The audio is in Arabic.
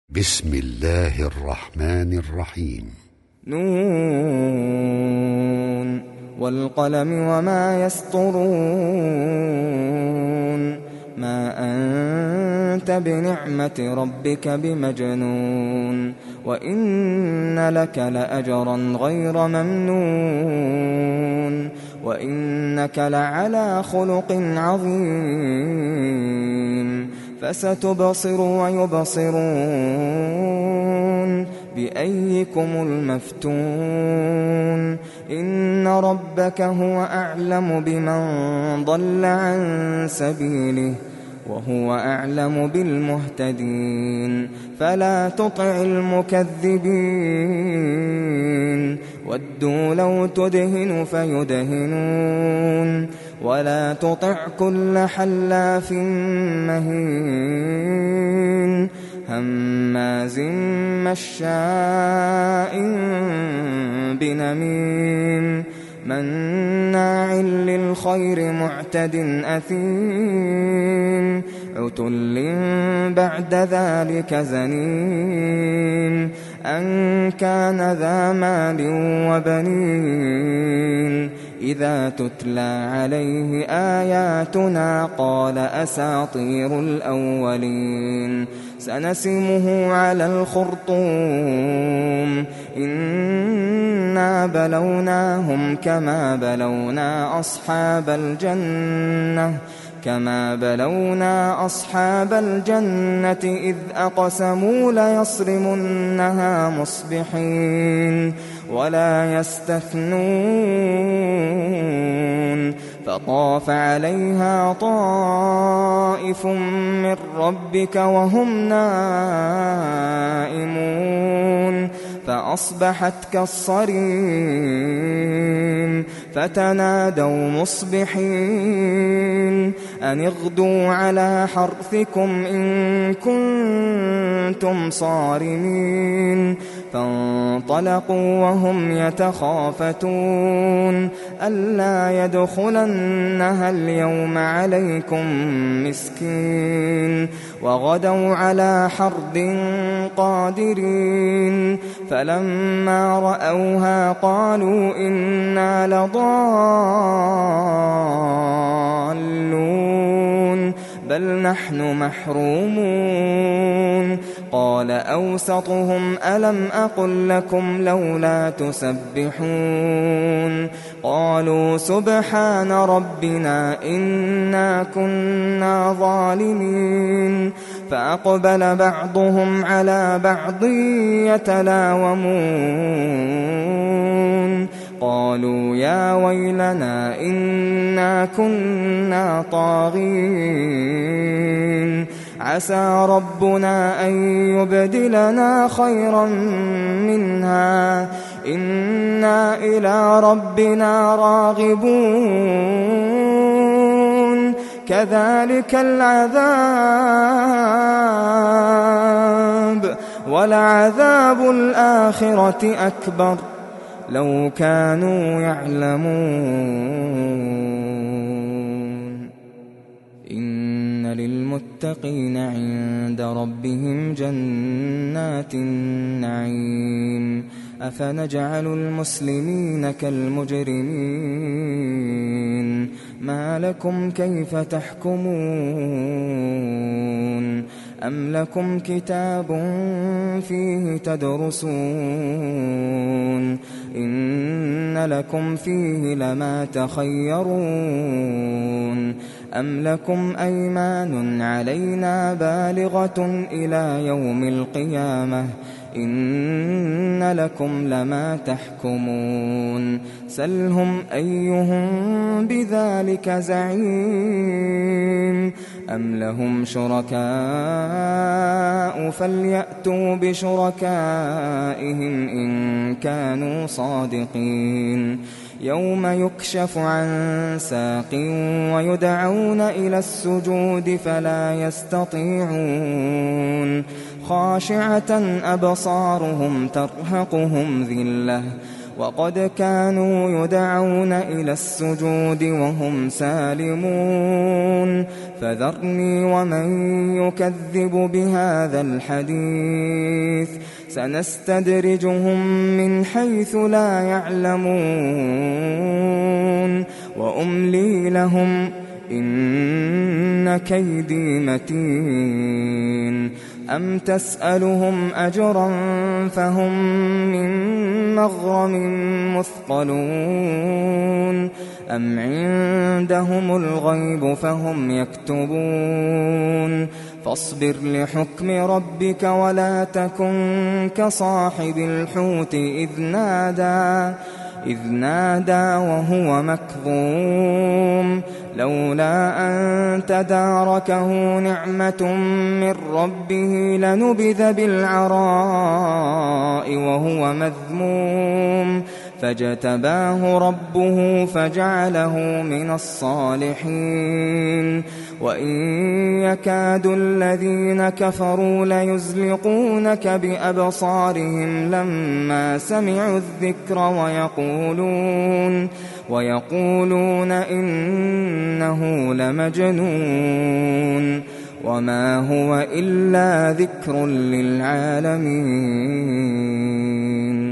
بسم الله الرحمن الرحيم. نون والقلم وما يسطرون ما أنت بنعمة ربك بمجنون وإن لك لأجرا غير ممنون وإنك لعلى خلق عظيم فستبصر ويبصرون بأيكم المفتون إن ربك هو أعلم بمن ضل عن سبيله وهو أعلم بالمهتدين فلا تطع المكذبين ودوا لو تدهن فيدهنون ولا تطع كل حلاف مهين هماز مشاء بنميم مناع للخير معتد أثيم عتل بعد ذلك زنيم أن كان ذا مال وبنين إذا تتلى عليه آياتنا قال أساطير الأولين سنسمه على الخرطوم إنا بلوناهم كما بلونا أصحاب الجنة إذ أقسموا ليصرمنها مصبحين ولا يستثنون فطاف عليها طائف من ربك وهم نائمون فأصبحت كالصريم فتنادوا مصبحين أن اغدوا على حرثكم إن كنتم صارمين فانطلقوا وهم يتخافتون ألا يدخلنها اليوم عليكم مسكين وغدوا على حرد قادرين فلما رأوها قالوا إنا لضالون بل نحن محرومون قال أوسطهم ألم أقل لكم لولا تسبحون قالوا سبحان ربنا إنا كنا ظالمين فأقبل بعضهم على بعض يتلاومون قالوا يا ويلنا إنا كنا طاغين عسى ربنا أن يبدلنا خيرا منها إنا إلى ربنا راغبون كذلك العذاب ولعذاب الآخرة أكبر لو كانوا يعلمون إن للمتقين عند ربهم جنات النعيم أفنجعل المسلمين كالمجرمين ما لكم كيف تحكمون أم لكم كتاب فيه تدرسون إن لكم فيه لما تخيرون أم لكم أيمان علينا بالغة إلى يوم القيامة إن لكم لما تحكمون سلهم أيهم بذلك زعيم أم لهم شركاء فليأتوا بشركائهم إن كانوا صادقين يوم يكشف عن ساق ويدعون إلى السجود فلا يستطيعون خاشعة أبصارهم ترهقهم ذلة وقد كانوا يدعون إلى السجود وهم سالمون فذرني ومن يكذب بهذا الحديث سنستدرجهم من حيث لا يعلمون وأملي لهم إن كيدي متين أم تسألهم أجرا فهم من مغرم مثقلون أم عندهم الغيب فهم يكتبون فاصبر لحكم ربك ولا تكن كصاحب الحوت إذ نادى وهو مكظوم لولا أن تداركه نعمة من ربه لنبذ بالعراء وهو مذموم فاجتباه ربه فجعله من الصالحين وإن يكاد الذين كفروا ليزلقونك بأبصارهم لما سمعوا الذكر ويقولون إنه لمجنون وما هو إلا ذكر للعالمين.